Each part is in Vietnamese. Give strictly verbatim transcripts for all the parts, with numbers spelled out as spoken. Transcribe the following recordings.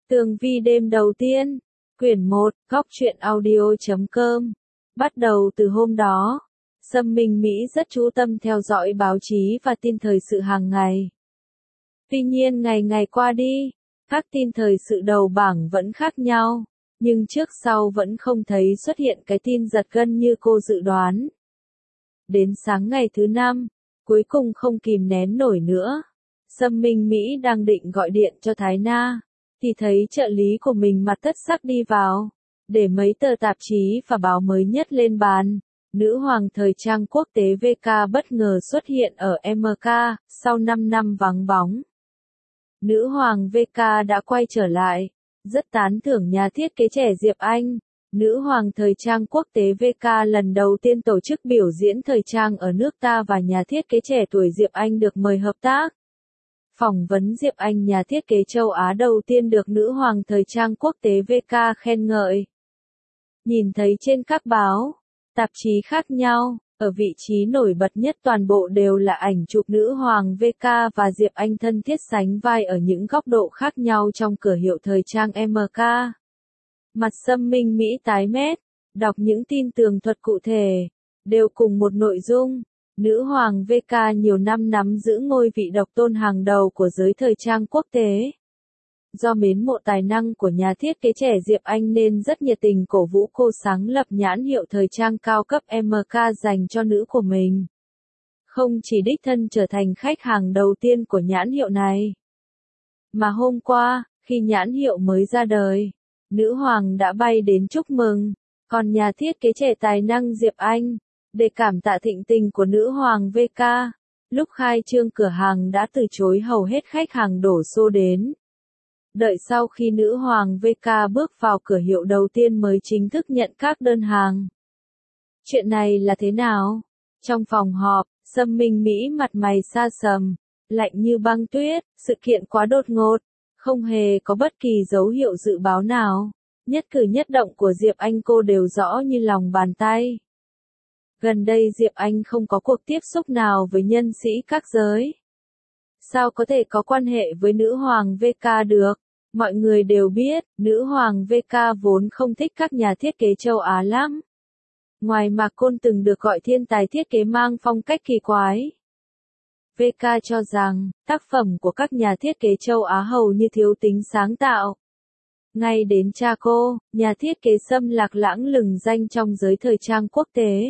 Tường vi đêm đầu tiên, quyển một, góc truyện audio chấm com. Bắt đầu từ hôm đó, Sâm Minh Mỹ rất chú tâm theo dõi báo chí và tin thời sự hàng ngày. Tuy nhiên ngày ngày qua đi, các tin thời sự đầu bảng vẫn khác nhau, nhưng trước sau vẫn không thấy xuất hiện cái tin giật gân như cô dự đoán. Đến sáng ngày thứ năm, cuối cùng không kìm nén nổi nữa, Sâm Minh Mỹ đang định gọi điện cho Thái Na, thì thấy trợ lý của mình mặt tất sắc đi vào, để mấy tờ tạp chí và báo mới nhất lên bàn. Nữ hoàng thời trang quốc tế vê ca bất ngờ xuất hiện ở em ca, sau năm năm vắng bóng. Nữ hoàng vê ca đã quay trở lại, rất tán thưởng nhà thiết kế trẻ Diệp Anh. Nữ hoàng thời trang quốc tế vê ca lần đầu tiên tổ chức biểu diễn thời trang ở nước ta và nhà thiết kế trẻ tuổi Diệp Anh được mời hợp tác. Phỏng vấn Diệp Anh, nhà thiết kế châu Á đầu tiên được nữ hoàng thời trang quốc tế vê ca khen ngợi. Nhìn thấy trên các báo, tạp chí khác nhau, ở vị trí nổi bật nhất toàn bộ đều là ảnh chụp nữ hoàng vê ca và Diệp Anh thân thiết sánh vai ở những góc độ khác nhau trong cửa hiệu thời trang em ca. Mặt Sâm Minh Mỹ tái mét, đọc những tin tường thuật cụ thể, đều cùng một nội dung. Nữ hoàng vê ca nhiều năm nắm giữ ngôi vị độc tôn hàng đầu của giới thời trang quốc tế. Do mến mộ tài năng của nhà thiết kế trẻ Diệp Anh nên rất nhiệt tình cổ vũ cô sáng lập nhãn hiệu thời trang cao cấp em ca dành cho nữ của mình. Không chỉ đích thân trở thành khách hàng đầu tiên của nhãn hiệu này, mà hôm qua, khi nhãn hiệu mới ra đời, nữ hoàng đã bay đến chúc mừng, còn nhà thiết kế trẻ tài năng Diệp Anh, để cảm tạ thịnh tình của nữ hoàng vê ca, lúc khai trương cửa hàng đã từ chối hầu hết khách hàng đổ xô đến. Đợi sau khi nữ hoàng vê ca bước vào cửa hiệu đầu tiên mới chính thức nhận các đơn hàng. Chuyện này là thế nào? Trong phòng họp, Sâm Minh Mỹ mặt mày sa sầm, lạnh như băng tuyết, sự kiện quá đột ngột, không hề có bất kỳ dấu hiệu dự báo nào. Nhất cử nhất động của Diệp Anh cô đều rõ như lòng bàn tay. Gần đây Diệp Anh không có cuộc tiếp xúc nào với nhân sĩ các giới. Sao có thể có quan hệ với nữ hoàng vê ca được? Mọi người đều biết, nữ hoàng vê ca vốn không thích các nhà thiết kế châu Á lắm. Ngoài Mạc Côn từng được gọi thiên tài thiết kế mang phong cách kỳ quái, vê ca cho rằng, tác phẩm của các nhà thiết kế châu Á hầu như thiếu tính sáng tạo. Ngay đến cha cô, nhà thiết kế Sâm Lạc Lãng lừng danh trong giới thời trang quốc tế.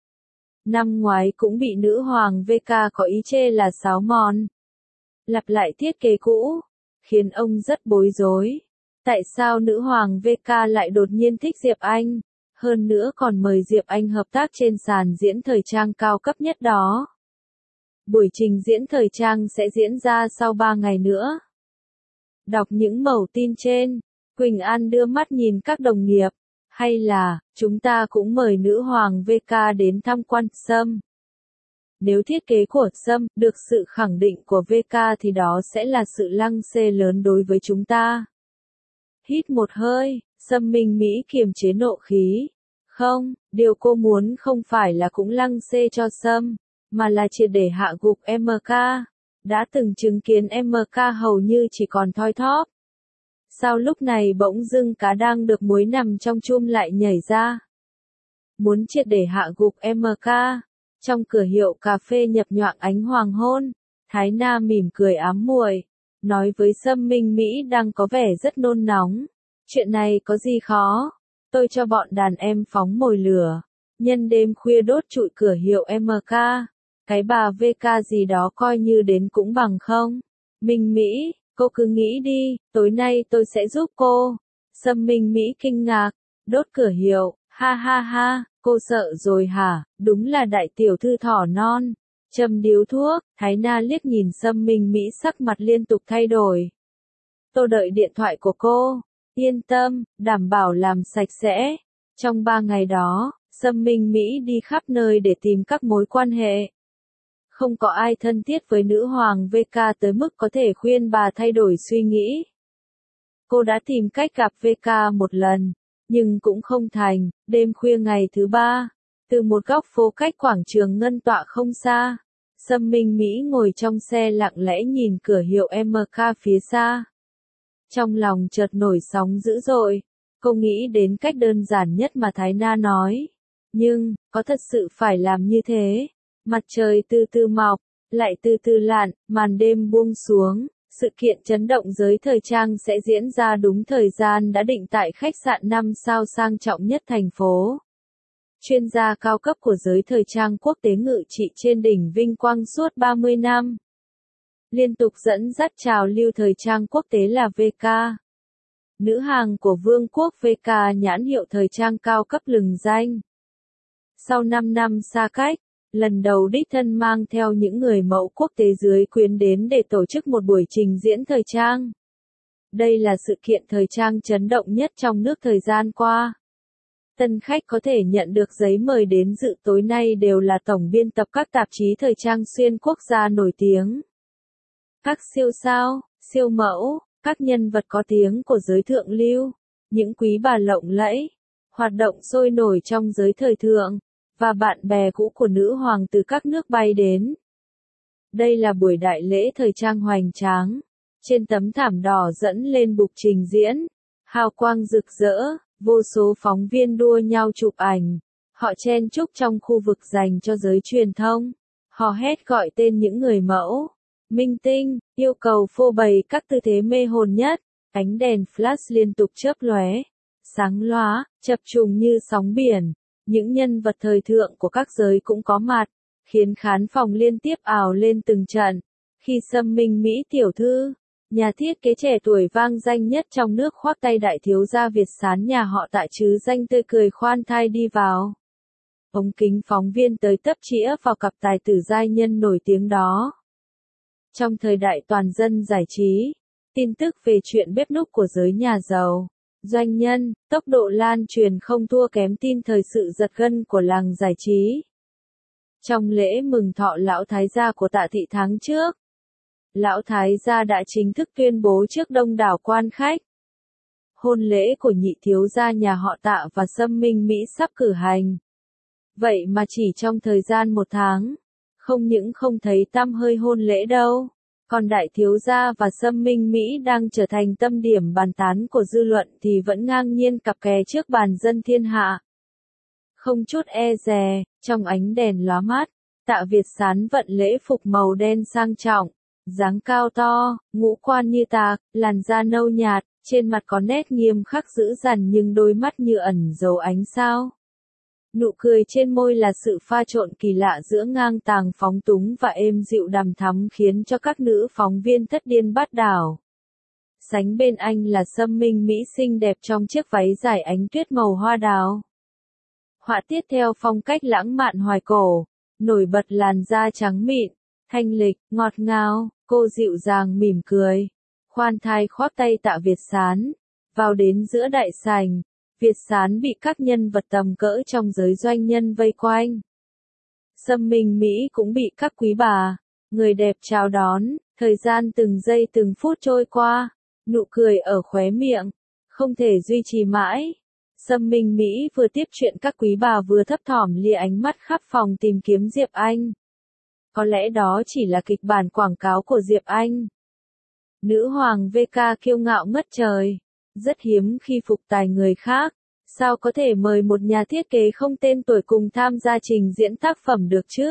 Năm ngoái cũng bị nữ hoàng vê ca có ý chê là sáo mòn, lặp lại thiết kế cũ, khiến ông rất bối rối. Tại sao nữ hoàng vê ca lại đột nhiên thích Diệp Anh, hơn nữa còn mời Diệp Anh hợp tác trên sàn diễn thời trang cao cấp nhất đó? Buổi trình diễn thời trang sẽ diễn ra sau ba ngày nữa. Đọc những mẩu tin trên, Quỳnh An đưa mắt nhìn các đồng nghiệp. Hay là, chúng ta cũng mời nữ hoàng vê ca đến tham quan Sâm. Nếu thiết kế của Sâm được sự khẳng định của vê ca thì đó sẽ là sự lăng xê lớn đối với chúng ta. Hít một hơi, Sâm Minh Mỹ kiềm chế nộ khí. Không, điều cô muốn không phải là cũng lăng xê cho Sâm, mà là triệt để hạ gục em ca. Đã từng chứng kiến em ca hầu như chỉ còn thoi thóp. Sao lúc này bỗng dưng cá đang được muối nằm trong chum lại nhảy ra? Muốn triệt để hạ gục em ca. Trong cửa hiệu cà phê nhập nhoạng ánh hoàng hôn, Thái Na mỉm cười ám muội, nói với Sâm Minh Mỹ đang có vẻ rất nôn nóng. Chuyện này có gì khó? Tôi cho bọn đàn em phóng mồi lửa, nhân đêm khuya đốt trụi cửa hiệu em ca. Cái bà vê ca gì đó coi như đến cũng bằng không? Minh Mỹ, cô cứ nghĩ đi, tối nay tôi sẽ giúp cô. Sâm Minh Mỹ kinh ngạc, đốt cửa hiệu, ha ha ha, cô sợ rồi hả? Đúng là đại tiểu thư thỏ non. Châm điếu thuốc, Thái Na liếc nhìn Sâm Minh Mỹ sắc mặt liên tục thay đổi. Tôi đợi điện thoại của cô, yên tâm, đảm bảo làm sạch sẽ. Trong ba ngày đó, Sâm Minh Mỹ đi khắp nơi để tìm các mối quan hệ. Không có ai thân thiết với nữ hoàng vê ca tới mức có thể khuyên bà thay đổi suy nghĩ. Cô đã tìm cách gặp vê ca một lần, nhưng cũng không thành. Đêm khuya ngày thứ ba, từ một góc phố cách quảng trường Ngân Tọa không xa, Sâm Minh Mỹ ngồi trong xe lặng lẽ nhìn cửa hiệu em ca phía xa. Trong lòng chợt nổi sóng dữ dội, cô nghĩ đến cách đơn giản nhất mà Thái Na nói. Nhưng, có thật sự phải làm như thế? Mặt trời từ từ mọc, lại từ từ lặn, màn đêm buông xuống, sự kiện chấn động giới thời trang sẽ diễn ra đúng thời gian đã định tại khách sạn năm sao sang trọng nhất thành phố. Chuyên gia cao cấp của giới thời trang quốc tế ngự trị trên đỉnh vinh quang suốt ba mươi năm. Liên tục dẫn dắt trào lưu thời trang quốc tế là vê ca. Nữ hàng của Vương quốc vê ca, nhãn hiệu thời trang cao cấp lừng danh. Sau năm năm xa cách, lần đầu đích thân mang theo những người mẫu quốc tế dưới quyến đến để tổ chức một buổi trình diễn thời trang. Đây là sự kiện thời trang chấn động nhất trong nước thời gian qua. Tân khách có thể nhận được giấy mời đến dự tối nay đều là tổng biên tập các tạp chí thời trang xuyên quốc gia nổi tiếng. Các siêu sao, siêu mẫu, các nhân vật có tiếng của giới thượng lưu, những quý bà lộng lẫy, hoạt động sôi nổi trong giới thời thượng, và bạn bè cũ của nữ hoàng từ các nước bay đến. Đây là buổi đại lễ thời trang hoành tráng, trên tấm thảm đỏ dẫn lên bục trình diễn, hào quang rực rỡ, vô số phóng viên đua nhau chụp ảnh, họ chen chúc trong khu vực dành cho giới truyền thông, hò hét gọi tên những người mẫu, minh tinh, yêu cầu phô bày các tư thế mê hồn nhất, ánh đèn flash liên tục chớp lóe, sáng lóa, chập trùng như sóng biển. Những nhân vật thời thượng của các giới cũng có mặt, khiến khán phòng liên tiếp ào lên từng trận. Khi Sâm Minh Mỹ tiểu thư, nhà thiết kế trẻ tuổi vang danh nhất trong nước khoác tay đại thiếu gia Việt Sán nhà họ Tạ chứ danh tươi cười khoan thai đi vào. Ống kính phóng viên tới tấp chĩa vào cặp tài tử giai nhân nổi tiếng đó. Trong thời đại toàn dân giải trí, tin tức về chuyện bếp núc của giới nhà giàu, doanh nhân, tốc độ lan truyền không thua kém tin thời sự giật gân của làng giải trí. Trong lễ mừng thọ lão thái gia của Tạ Thị tháng trước, lão thái gia đã chính thức tuyên bố trước đông đảo quan khách. Hôn lễ của nhị thiếu gia nhà họ Tạ và Sâm Minh Mỹ sắp cử hành. Vậy mà chỉ trong thời gian một tháng, không những không thấy tăm hơi hôn lễ đâu. Còn đại thiếu gia và Sâm Minh Mỹ đang trở thành tâm điểm bàn tán của dư luận thì vẫn ngang nhiên cặp kè trước bàn dân thiên hạ. Không chút e dè, trong ánh đèn lóa mắt, Tạ Việt Sán vận lễ phục màu đen sang trọng, dáng cao to, ngũ quan như tạc, làn da nâu nhạt, trên mặt có nét nghiêm khắc dữ dằn nhưng đôi mắt như ẩn dấu ánh sao. Nụ cười trên môi là sự pha trộn kỳ lạ giữa ngang tàng phóng túng và êm dịu đằm thắm khiến cho các nữ phóng viên thất điên bát đảo. Sánh bên anh là Sâm Minh Mỹ xinh đẹp trong chiếc váy dài ánh tuyết màu hoa đào. Họa tiết theo phong cách lãng mạn hoài cổ, nổi bật làn da trắng mịn, thanh lịch, ngọt ngào, cô dịu dàng mỉm cười, khoan thai khoác tay Tạ Việt Sán, vào đến giữa đại sảnh. Việt Sán bị các nhân vật tầm cỡ trong giới doanh nhân vây quanh. Sâm Minh Mỹ cũng bị các quý bà, người đẹp chào đón, thời gian từng giây từng phút trôi qua, nụ cười ở khóe miệng, không thể duy trì mãi. Sâm Minh Mỹ vừa tiếp chuyện các quý bà vừa thấp thỏm lia ánh mắt khắp phòng tìm kiếm Diệp Anh. Có lẽ đó chỉ là kịch bản quảng cáo của Diệp Anh. Nữ hoàng vê ca kiêu ngạo ngất trời. Rất hiếm khi phục tài người khác, sao có thể mời một nhà thiết kế không tên tuổi cùng tham gia trình diễn tác phẩm được chứ?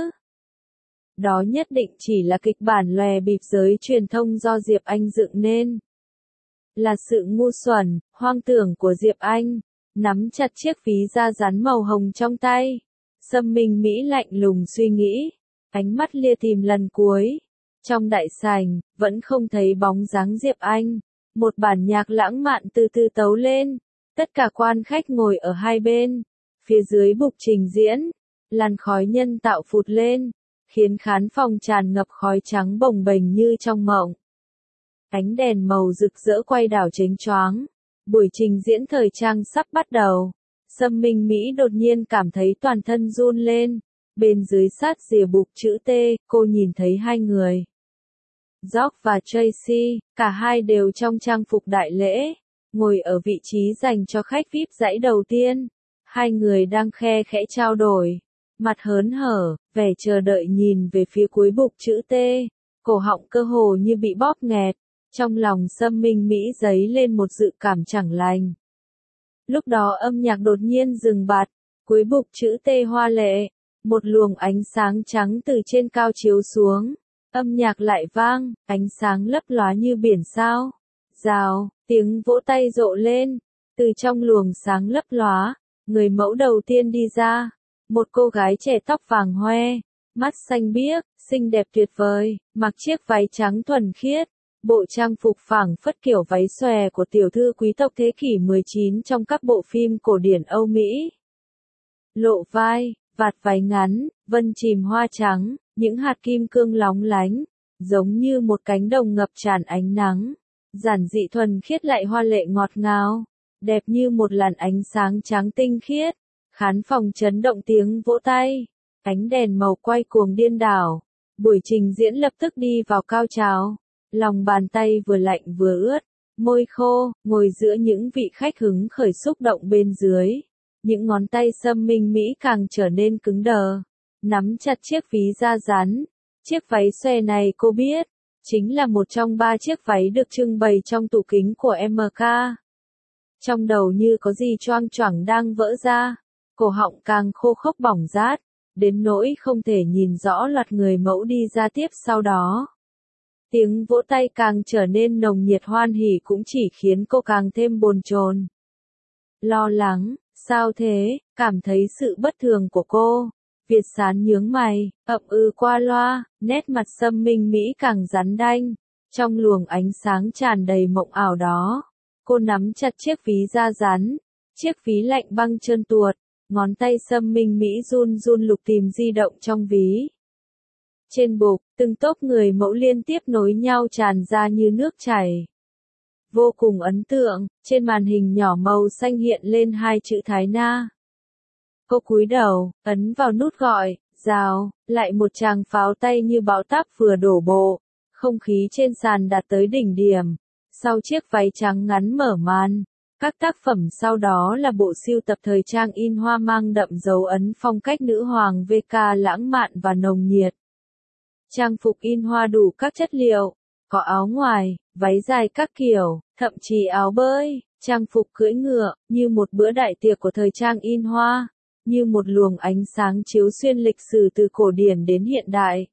Đó nhất định chỉ là kịch bản lòe bịp giới truyền thông do Diệp Anh dựng nên. Là sự ngu xuẩn, hoang tưởng của Diệp Anh, nắm chặt chiếc ví da rắn màu hồng trong tay. Sâm Minh Mỹ lạnh lùng suy nghĩ, ánh mắt lia tìm lần cuối. Trong đại sảnh, vẫn không thấy bóng dáng Diệp Anh. Một bản nhạc lãng mạn từ từ tấu lên, tất cả quan khách ngồi ở hai bên, phía dưới bục trình diễn, làn khói nhân tạo phụt lên, khiến khán phòng tràn ngập khói trắng bồng bềnh như trong mộng. Ánh đèn màu rực rỡ quay đảo chớp choáng, buổi trình diễn thời trang sắp bắt đầu. Sâm Minh Mỹ đột nhiên cảm thấy toàn thân run lên, bên dưới sát rìa bục chữ T, cô nhìn thấy hai người. George và Tracy, cả hai đều trong trang phục đại lễ, ngồi ở vị trí dành cho khách vi ai pi dãy đầu tiên. Hai người đang khe khẽ trao đổi, mặt hớn hở, vẻ chờ đợi nhìn về phía cuối bục chữ T, cổ họng cơ hồ như bị bóp nghẹt. Trong lòng Sâm Minh Mỹ dấy lên một dự cảm chẳng lành. Lúc đó âm nhạc đột nhiên dừng bặt, cuối bục chữ T hoa lệ, một luồng ánh sáng trắng từ trên cao chiếu xuống, âm nhạc lại vang, ánh sáng lấp lóa như biển sao. Rào, tiếng vỗ tay rộ lên, từ trong luồng sáng lấp lóa, người mẫu đầu tiên đi ra, một cô gái trẻ tóc vàng hoe, mắt xanh biếc, xinh đẹp tuyệt vời, mặc chiếc váy trắng thuần khiết, bộ trang phục phảng phất kiểu váy xòe của tiểu thư quý tộc thế kỷ mười chín trong các bộ phim cổ điển Âu Mỹ. Lộ vai, vạt váy ngắn, vân chìm hoa trắng, những hạt kim cương lóng lánh, giống như một cánh đồng ngập tràn ánh nắng. Giản dị thuần khiết lại hoa lệ ngọt ngào, đẹp như một làn ánh sáng trắng tinh khiết. Khán phòng chấn động tiếng vỗ tay, ánh đèn màu quay cuồng điên đảo. Buổi trình diễn lập tức đi vào cao trào. Lòng bàn tay vừa lạnh vừa ướt, môi khô, ngồi giữa những vị khách hứng khởi xúc động bên dưới. Những ngón tay Sâm Minh Mỹ càng trở nên cứng đờ, nắm chặt chiếc ví da rắn. Chiếc váy xòe này cô biết, chính là một trong ba chiếc váy được trưng bày trong tủ kính của em ca. Trong đầu như có gì choang choảng đang vỡ ra, cổ họng càng khô khốc bỏng rát, đến nỗi không thể nhìn rõ loạt người mẫu đi ra tiếp sau đó. Tiếng vỗ tay càng trở nên nồng nhiệt hoan hỉ cũng chỉ khiến cô càng thêm bồn chồn. Lo lắng, sao thế, cảm thấy sự bất thường của cô. Việt Sán nhướng mày, ậm ừ qua loa, nét mặt Sâm Minh Mỹ càng rắn đanh. Trong luồng ánh sáng tràn đầy mộng ảo đó, cô nắm chặt chiếc ví da rắn, chiếc ví lạnh băng trơn tuột, ngón tay Sâm Minh Mỹ run run lục tìm di động trong ví. Trên bục, từng tốp người mẫu liên tiếp nối nhau tràn ra như nước chảy. Vô cùng ấn tượng, trên màn hình nhỏ màu xanh hiện lên hai chữ Thái Na. Cô cúi đầu, ấn vào nút gọi, rào, lại một tràng pháo tay như bão táp vừa đổ bộ. Không khí trên sàn đạt tới đỉnh điểm. Sau chiếc váy trắng ngắn mở màn, các tác phẩm sau đó là bộ sưu tập thời trang in hoa mang đậm dấu ấn phong cách nữ hoàng vê ca lãng mạn và nồng nhiệt. Trang phục in hoa đủ các chất liệu, có áo ngoài, váy dài các kiểu, thậm chí áo bơi, trang phục cưỡi ngựa, như một bữa đại tiệc của thời trang in hoa, như một luồng ánh sáng chiếu xuyên lịch sử từ cổ điển đến hiện đại.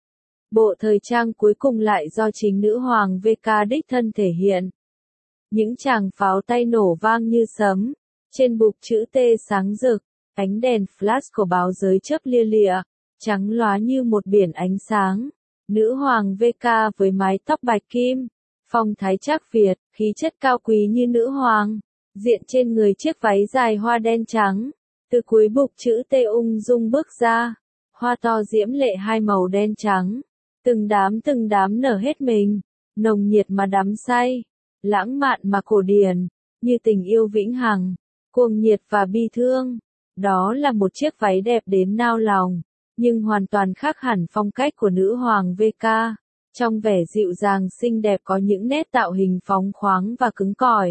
Bộ thời trang cuối cùng lại do chính nữ hoàng vê ca đích thân thể hiện. Những tràng pháo tay nổ vang như sấm, trên bục chữ T sáng rực, ánh đèn flash của báo giới chớp lia lịa, trắng lóa như một biển ánh sáng. Nữ hoàng vê ca với mái tóc bạch kim, phong thái trác Việt, khí chất cao quý như nữ hoàng, diện trên người chiếc váy dài hoa đen trắng. Từ cuối bục chữ T ung dung bước ra, hoa to diễm lệ hai màu đen trắng, từng đám từng đám nở hết mình, nồng nhiệt mà đắm say, lãng mạn mà cổ điển, như tình yêu vĩnh hằng, cuồng nhiệt và bi thương. Đó là một chiếc váy đẹp đến nao lòng, nhưng hoàn toàn khác hẳn phong cách của nữ hoàng vê ca. Trong vẻ dịu dàng xinh đẹp có những nét tạo hình phóng khoáng và cứng cỏi.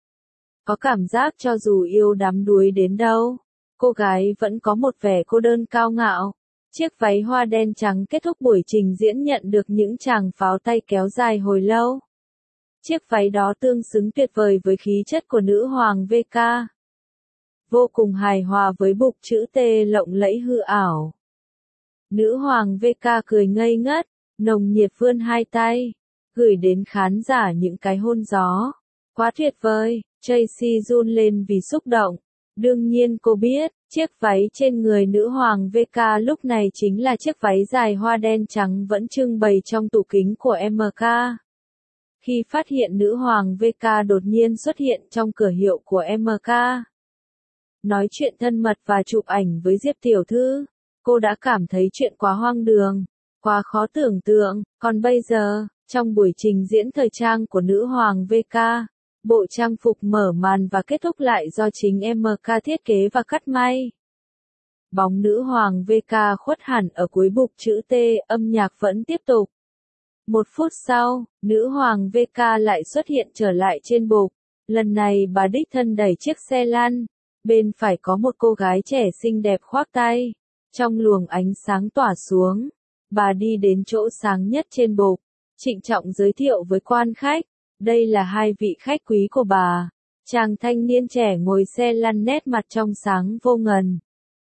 Có cảm giác cho dù yêu đắm đuối đến đâu, cô gái vẫn có một vẻ cô đơn cao ngạo. Chiếc váy hoa đen trắng kết thúc buổi trình diễn nhận được những tràng pháo tay kéo dài hồi lâu. Chiếc váy đó tương xứng tuyệt vời với khí chất của nữ hoàng vê ca. Vô cùng hài hòa với bục chữ T lộng lẫy hư ảo. Nữ hoàng vê ca cười ngây ngất, nồng nhiệt vươn hai tay, gửi đến khán giả những cái hôn gió. Quá tuyệt vời, Tracy run lên vì xúc động. Đương nhiên cô biết, chiếc váy trên người nữ hoàng vê ca lúc này chính là chiếc váy dài hoa đen trắng vẫn trưng bày trong tủ kính của em ca. Khi phát hiện nữ hoàng vê ca đột nhiên xuất hiện trong cửa hiệu của em ca, nói chuyện thân mật và chụp ảnh với Diệp tiểu thư, cô đã cảm thấy chuyện quá hoang đường, quá khó tưởng tượng. Còn bây giờ, trong buổi trình diễn thời trang của nữ hoàng vê ca, bộ trang phục mở màn và kết thúc lại do chính em ca thiết kế và cắt may. Bóng nữ hoàng vê ca khuất hẳn ở cuối bục chữ T, âm nhạc vẫn tiếp tục. Một phút sau, nữ hoàng vê ca lại xuất hiện trở lại trên bục. Lần này bà đích thân đẩy chiếc xe lăn. Bên phải có một cô gái trẻ xinh đẹp khoác tay. Trong luồng ánh sáng tỏa xuống, bà đi đến chỗ sáng nhất trên bục. trịnh trọng giới thiệu với quan khách, đây là hai vị khách quý của bà. Chàng thanh niên trẻ ngồi xe lăn nét mặt trong sáng vô ngần.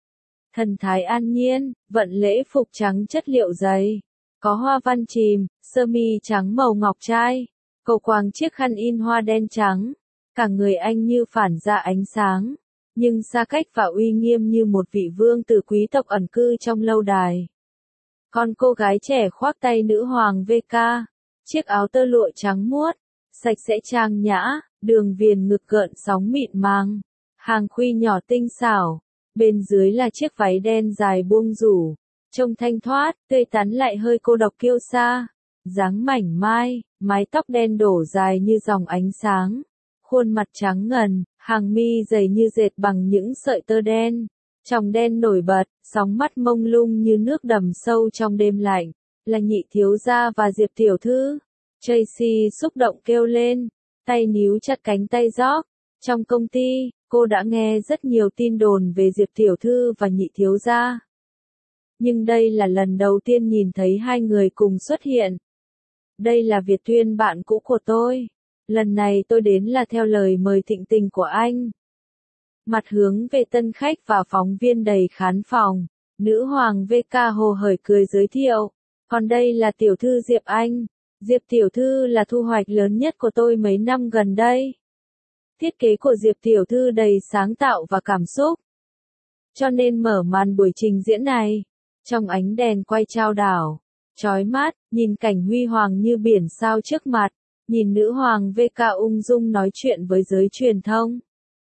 Thần thái an nhiên, vận lễ phục trắng chất liệu dày, có hoa văn chìm, sơ mi trắng màu ngọc trai, cầu quàng chiếc khăn in hoa đen trắng, cả người anh như phản ra ánh sáng, nhưng xa cách và uy nghiêm như một vị vương tử quý tộc ẩn cư trong lâu đài. Còn cô gái trẻ khoác tay nữ hoàng vê ca, chiếc áo tơ lụa trắng muốt, sạch sẽ trang nhã, đường viền ngực gợn sóng mịn màng, hàng khuy nhỏ tinh xảo, bên dưới là chiếc váy đen dài buông rủ, trông thanh thoát, tươi tắn lại hơi cô độc kiêu sa, dáng mảnh mai, mái tóc đen đổ dài như dòng ánh sáng, khuôn mặt trắng ngần, hàng mi dày như dệt bằng những sợi tơ đen, tròng đen nổi bật, sóng mắt mông lung như nước đầm sâu trong đêm lạnh, là Nhị thiếu gia và Diệp tiểu thư. Tracy xúc động kêu lên, tay níu chặt cánh tay George. Trong công ty, cô đã nghe rất nhiều tin đồn về Diệp tiểu thư và Nhị thiếu gia. Nhưng đây là lần đầu tiên nhìn thấy hai người cùng xuất hiện. Đây là Việt Tuyên, bạn cũ của tôi. Lần này tôi đến là theo lời mời thịnh tình của anh. Mặt hướng về tân khách và phóng viên đầy khán phòng, nữ hoàng vê ca hồ hởi cười giới thiệu. Còn đây là tiểu thư Diệp Anh. Diệp tiểu thư là thu hoạch lớn nhất của tôi mấy năm gần đây. Thiết kế của Diệp tiểu thư đầy sáng tạo và cảm xúc. Cho nên mở màn buổi trình diễn này, trong ánh đèn quay chao đảo, chói mắt, nhìn cảnh huy hoàng như biển sao trước mặt, nhìn nữ hoàng vê ca ung dung nói chuyện với giới truyền thông.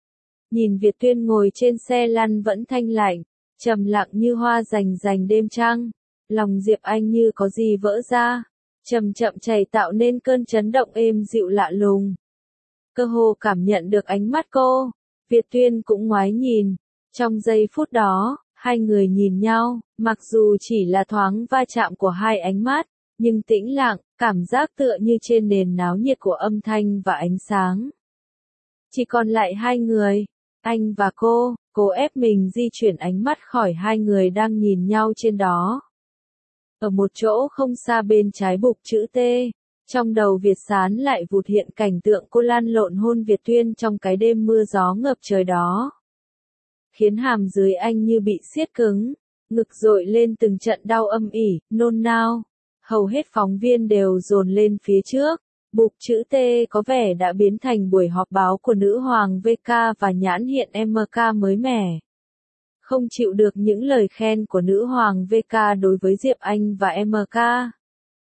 Nhìn Việt Tuyên ngồi trên xe lăn vẫn thanh lạnh, trầm lặng như hoa rành rành đêm trăng, lòng Diệp Anh như có gì vỡ ra, chậm chậm chảy tạo nên cơn chấn động êm dịu lạ lùng. Cơ hồ cảm nhận được ánh mắt cô, Việt Tuyên cũng ngoái nhìn, trong giây phút đó, hai người nhìn nhau, mặc dù chỉ là thoáng va chạm của hai ánh mắt, nhưng tĩnh lặng, cảm giác tựa như trên nền náo nhiệt của âm thanh và ánh sáng. Chỉ còn lại hai người, anh và cô, cố ép mình di chuyển ánh mắt khỏi hai người đang nhìn nhau trên đó. Ở một chỗ không xa bên trái bục chữ T, trong đầu Việt Sán lại vụt hiện cảnh tượng cô lăn lộn hôn Việt Tuyên trong cái đêm mưa gió ngập trời đó. Khiến hàm dưới anh như bị siết cứng, ngực dội lên từng trận đau âm ỉ, nôn nao. Hầu hết phóng viên đều dồn lên phía trước. Bục chữ T có vẻ đã biến thành buổi họp báo của nữ hoàng vê ca và nhãn hiện em ca mới mẻ. Không chịu được những lời khen của nữ hoàng vê ca đối với Diệp Anh và em ca.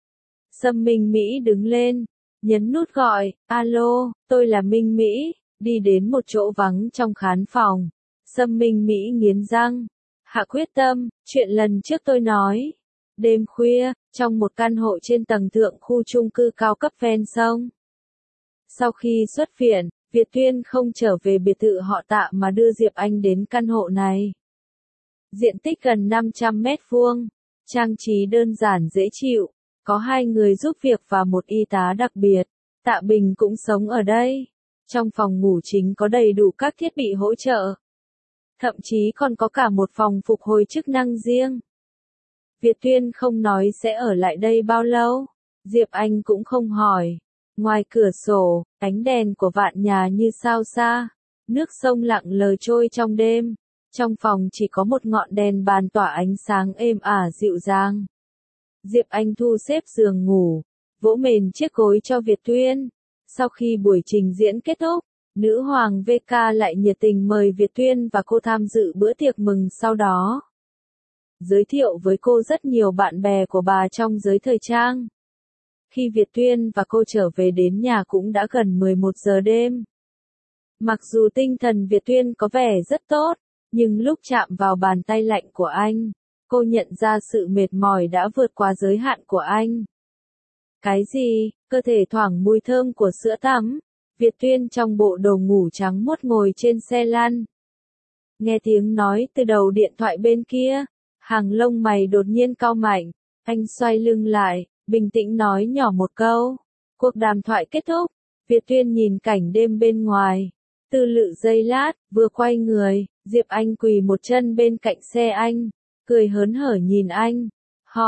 Sâm Minh Mỹ đứng lên, nhấn nút gọi, alo, tôi là Minh Mỹ, đi đến một chỗ vắng trong khán phòng. Sâm Minh Mỹ nghiến răng, hạ quyết tâm, chuyện lần trước tôi nói. Đêm khuya, trong một căn hộ trên tầng thượng khu chung cư cao cấp ven sông. Sau khi xuất viện, Việt Tuyên không trở về biệt thự họ Tạ mà đưa Diệp Anh đến căn hộ này. Diện tích gần năm trăm mét vuông, trang trí đơn giản dễ chịu, có hai người giúp việc và một y tá đặc biệt. Tạ Bình cũng sống ở đây. Trong phòng ngủ chính có đầy đủ các thiết bị hỗ trợ. Thậm chí còn có cả một phòng phục hồi chức năng riêng. Việt Tuyên không nói sẽ ở lại đây bao lâu. Diệp Anh cũng không hỏi. Ngoài cửa sổ, ánh đèn của vạn nhà như sao xa. Nước sông lặng lờ trôi trong đêm. Trong phòng chỉ có một ngọn đèn bàn tỏa ánh sáng êm ả dịu dàng. Diệp Anh thu xếp giường ngủ, vỗ mền chiếc gối cho Việt Tuyên. Sau khi buổi trình diễn kết thúc, nữ hoàng vê ca lại nhiệt tình mời Việt Tuyên và cô tham dự bữa tiệc mừng sau đó. Giới thiệu với cô rất nhiều bạn bè của bà trong giới thời trang. Khi Việt Tuyên và cô trở về đến nhà cũng đã gần mười một giờ đêm. Mặc dù tinh thần Việt Tuyên có vẻ rất tốt, nhưng lúc chạm vào bàn tay lạnh của anh, cô nhận ra sự mệt mỏi đã vượt qua giới hạn của anh. Cái gì? Cơ thể thoảng mùi thơm của sữa tắm. Việt Tuyên trong bộ đồ ngủ trắng muốt ngồi trên xe lăn. Nghe tiếng nói từ đầu điện thoại bên kia, hàng lông mày đột nhiên cau mạnh. Anh xoay lưng lại, bình tĩnh nói nhỏ một câu. Cuộc đàm thoại kết thúc, Việt Tuyên nhìn cảnh đêm bên ngoài. Tư lự giây lát, vừa quay người, Diệp Anh quỳ một chân bên cạnh xe anh, cười hớn hở nhìn anh, hỏi,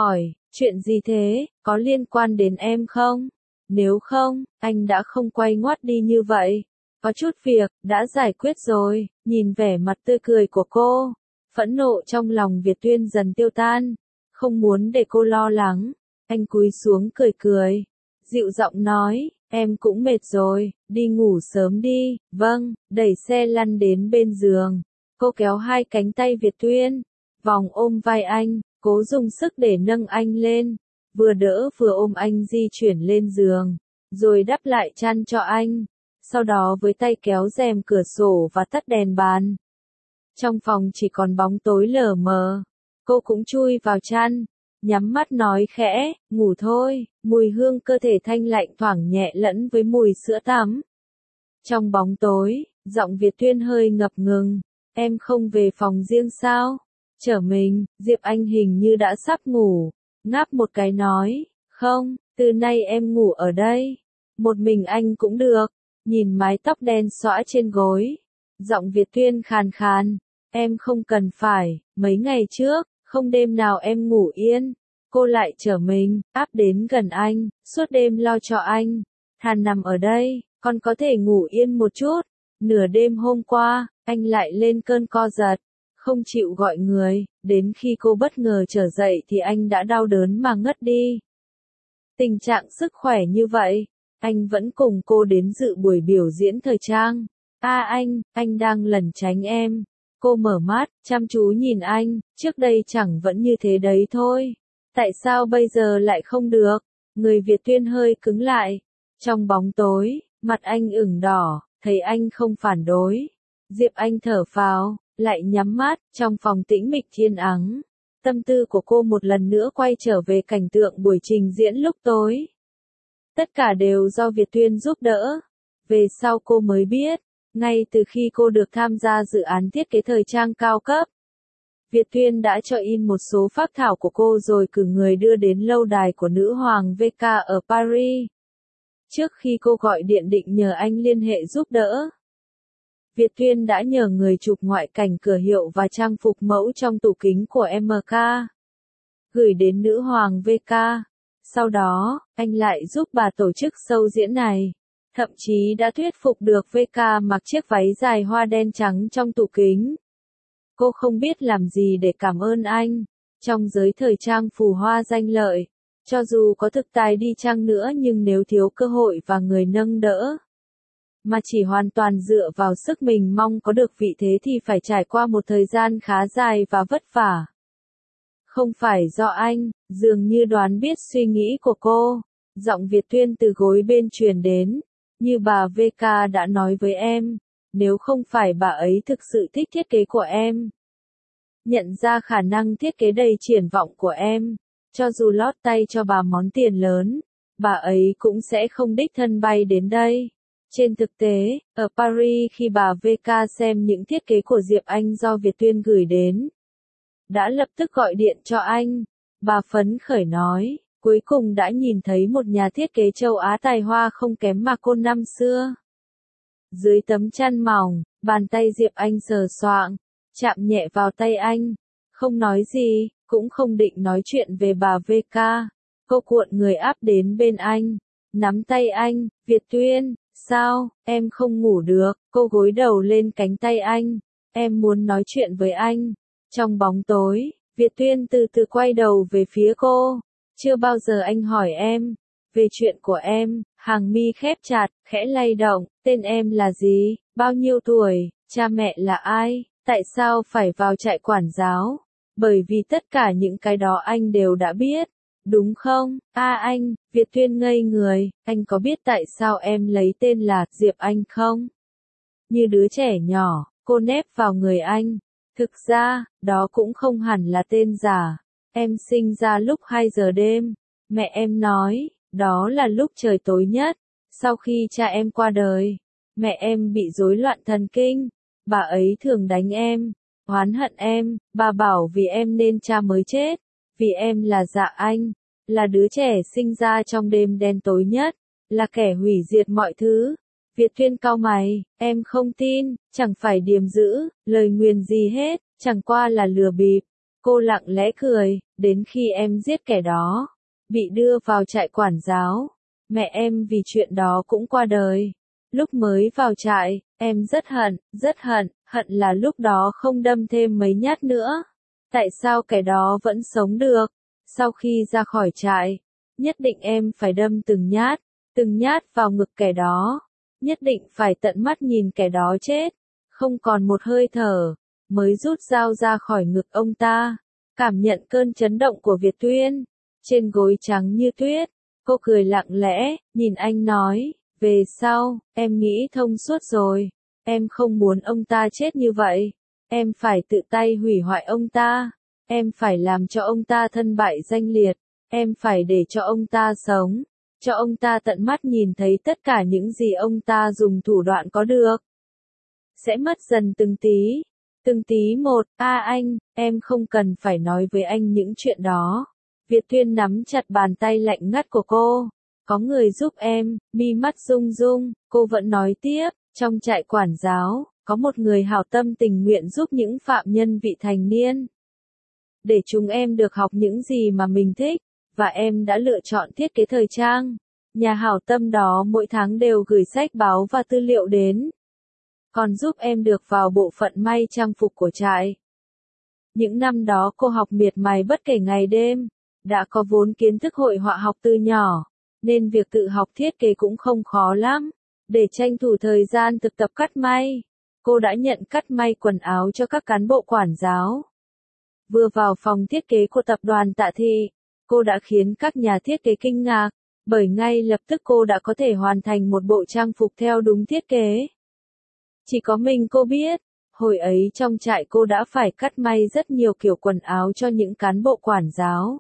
Chuyện gì thế, có liên quan đến em không? Nếu không, anh đã không quay ngoắt đi như vậy. Có chút việc, đã giải quyết rồi, nhìn vẻ mặt tươi cười của cô. Phẫn nộ trong lòng Việt Tuyên dần tiêu tan. Không muốn để cô lo lắng. Anh cúi xuống cười cười. Dịu giọng nói, em cũng mệt rồi, đi ngủ sớm đi. Vâng, đẩy xe lăn đến bên giường. Cô kéo hai cánh tay Việt Tuyên, vòng ôm vai anh, cố dùng sức để nâng anh lên. Vừa đỡ vừa ôm anh di chuyển lên giường, rồi đắp lại chăn cho anh. Sau đó với tay kéo rèm cửa sổ và tắt đèn bàn. Trong phòng chỉ còn bóng tối lờ mờ. Cô cũng chui vào chăn, nhắm mắt nói khẽ, ngủ thôi. Mùi hương cơ thể thanh lạnh thoảng nhẹ lẫn với mùi sữa tắm. Trong bóng tối, giọng Việt Tuyên hơi ngập ngừng. Em không về phòng riêng sao? Trở mình, Diệp Anh hình như đã sắp ngủ. Ngáp một cái nói, không, từ nay em ngủ ở đây. Một mình anh cũng được. Nhìn mái tóc đen xõa trên gối. Giọng Việt Tuyên khàn khàn. Em không cần phải, mấy ngày trước, không đêm nào em ngủ yên. Cô lại trở mình, áp đến gần anh, suốt đêm lo cho anh. Thàn nằm ở đây, con có thể ngủ yên một chút. Nửa đêm hôm qua, anh lại lên cơn co giật. Không chịu gọi người, đến khi cô bất ngờ trở dậy thì anh đã đau đớn mà ngất đi. Tình trạng sức khỏe như vậy, anh vẫn cùng cô đến dự buổi biểu diễn thời trang. A à anh, anh đang lẩn tránh em. Cô mở mắt, chăm chú nhìn anh, trước đây chẳng vẫn như thế đấy thôi. Tại sao bây giờ lại không được? Người Việt Tuyên hơi cứng lại. Trong bóng tối, mặt anh ửng đỏ, thấy anh không phản đối. Diệp Anh thở phào, lại nhắm mắt, trong phòng tĩnh mịch yên ắng. Tâm tư của cô một lần nữa quay trở về cảnh tượng buổi trình diễn lúc tối. Tất cả đều do Việt Tuyên giúp đỡ. Về sau cô mới biết, ngay từ khi cô được tham gia dự án thiết kế thời trang cao cấp, Việt Tuyên đã cho in một số phác thảo của cô rồi cử người đưa đến lâu đài của nữ hoàng vê ca ở Paris. Trước khi cô gọi điện định nhờ anh liên hệ giúp đỡ, Việt Tuyên đã nhờ người chụp ngoại cảnh cửa hiệu và trang phục mẫu trong tủ kính của em ca, gửi đến nữ hoàng vê ca. Sau đó, anh lại giúp bà tổ chức show diễn này. Thậm chí đã thuyết phục được vê ca mặc chiếc váy dài hoa đen trắng trong tủ kính. Cô không biết làm gì để cảm ơn anh. Trong giới thời trang phù hoa danh lợi, cho dù có thực tài đi chăng nữa nhưng nếu thiếu cơ hội và người nâng đỡ, mà chỉ hoàn toàn dựa vào sức mình mong có được vị thế thì phải trải qua một thời gian khá dài và vất vả. Không phải do anh, dường như đoán biết suy nghĩ của cô. Giọng Việt Tuyên từ gối bên truyền đến. Như bà vê ca đã nói với em, nếu không phải bà ấy thực sự thích thiết kế của em, nhận ra khả năng thiết kế đầy triển vọng của em, cho dù lót tay cho bà món tiền lớn, bà ấy cũng sẽ không đích thân bay đến đây. Trên thực tế, ở Paris khi bà vê ca xem những thiết kế của Diệp Anh do Việt Tuyên gửi đến, đã lập tức gọi điện cho anh. Bà phấn khởi nói, cuối cùng đã nhìn thấy một nhà thiết kế châu Á tài hoa không kém mà cô năm xưa. Dưới tấm chăn mỏng, bàn tay Diệp Anh sờ soạng, chạm nhẹ vào tay anh. Không nói gì, cũng không định nói chuyện về bà vê ca. Cô cuộn người áp đến bên anh, nắm tay anh. Việt Tuyên, sao, em không ngủ được? Cô gối đầu lên cánh tay anh. Em muốn nói chuyện với anh. Trong bóng tối, Việt Tuyên từ từ quay đầu về phía cô. Chưa bao giờ anh hỏi em về chuyện của em. Hàng mi khép chặt, khẽ lay động. Tên em là gì? Bao nhiêu tuổi? Cha mẹ là ai? Tại sao phải vào trại quản giáo? Bởi vì tất cả những cái đó anh đều đã biết, đúng không? A à anh, Việt Tuyên ngây người, anh có biết tại sao em lấy tên là Diệp Anh không? Như đứa trẻ nhỏ, cô nép vào người anh. Thực ra, đó cũng không hẳn là tên giả. Em sinh ra lúc hai giờ đêm. Mẹ em nói, đó là lúc trời tối nhất. Sau khi cha em qua đời, mẹ em bị rối loạn thần kinh. Bà ấy thường đánh em, oán hận em. Bà bảo vì em nên cha mới chết. Vì em là Dạ Anh, là đứa trẻ sinh ra trong đêm đen tối nhất, là kẻ hủy diệt mọi thứ. Việt Tuyên cau mày, em không tin, chẳng phải điềm dữ, lời nguyền gì hết, chẳng qua là lừa bịp. Cô lặng lẽ cười, đến khi em giết kẻ đó, bị đưa vào trại quản giáo, mẹ em vì chuyện đó cũng qua đời. Lúc mới vào trại, em rất hận, rất hận, hận là lúc đó không đâm thêm mấy nhát nữa. Tại sao kẻ đó vẫn sống được? Sau khi ra khỏi trại, nhất định em phải đâm từng nhát, từng nhát vào ngực kẻ đó. Nhất định phải tận mắt nhìn kẻ đó chết, không còn một hơi thở, mới rút dao ra khỏi ngực ông ta. Cảm nhận cơn chấn động của Việt Tuyên, trên gối trắng như tuyết, cô cười lặng lẽ, nhìn anh nói, về sau, em nghĩ thông suốt rồi, em không muốn ông ta chết như vậy, em phải tự tay hủy hoại ông ta, em phải làm cho ông ta thân bại danh liệt, em phải để cho ông ta sống, cho ông ta tận mắt nhìn thấy tất cả những gì ông ta dùng thủ đoạn có được. Sẽ mất dần từng tí, từng tí một, a à anh, em không cần phải nói với anh những chuyện đó. Việt Tuyên nắm chặt bàn tay lạnh ngắt của cô. Có người giúp em, mi mắt rung rung, cô vẫn nói tiếp, trong trại quản giáo, có một người hảo tâm tình nguyện giúp những phạm nhân vị thành niên. Để chúng em được học những gì mà mình thích, và em đã lựa chọn thiết kế thời trang. Nhà hảo tâm đó mỗi tháng đều gửi sách báo và tư liệu đến. Còn giúp em được vào bộ phận may trang phục của trại. Những năm đó cô học miệt mài bất kể ngày đêm, đã có vốn kiến thức hội họa học từ nhỏ, nên việc tự học thiết kế cũng không khó lắm. Để tranh thủ thời gian thực tập cắt may, cô đã nhận cắt may quần áo cho các cán bộ quản giáo. Vừa vào phòng thiết kế của tập đoàn Tạ Thị, cô đã khiến các nhà thiết kế kinh ngạc, bởi ngay lập tức cô đã có thể hoàn thành một bộ trang phục theo đúng thiết kế. Chỉ có mình cô biết, hồi ấy trong trại cô đã phải cắt may rất nhiều kiểu quần áo cho những cán bộ quản giáo.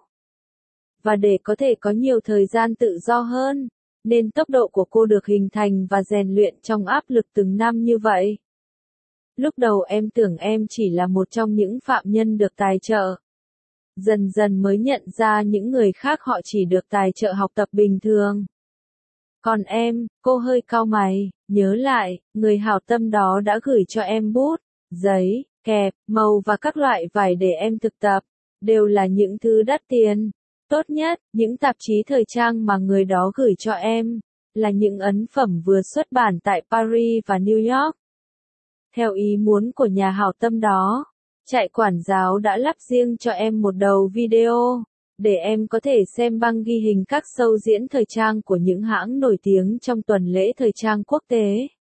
Và để có thể có nhiều thời gian tự do hơn, nên tốc độ của cô được hình thành và rèn luyện trong áp lực từng năm như vậy. Lúc đầu em tưởng em chỉ là một trong những phạm nhân được tài trợ. Dần dần mới nhận ra những người khác họ chỉ được tài trợ học tập bình thường. Còn em, cô hơi cau mày, nhớ lại, người hảo tâm đó đã gửi cho em bút, giấy, kẹp, màu và các loại vải để em thực tập, đều là những thứ đắt tiền. Tốt nhất, những tạp chí thời trang mà người đó gửi cho em, là những ấn phẩm vừa xuất bản tại Paris và New York. Theo ý muốn của nhà hảo tâm đó, trại quản giáo đã lắp riêng cho em một đầu video, để em có thể xem băng ghi hình các show diễn thời trang của những hãng nổi tiếng trong tuần lễ thời trang quốc tế.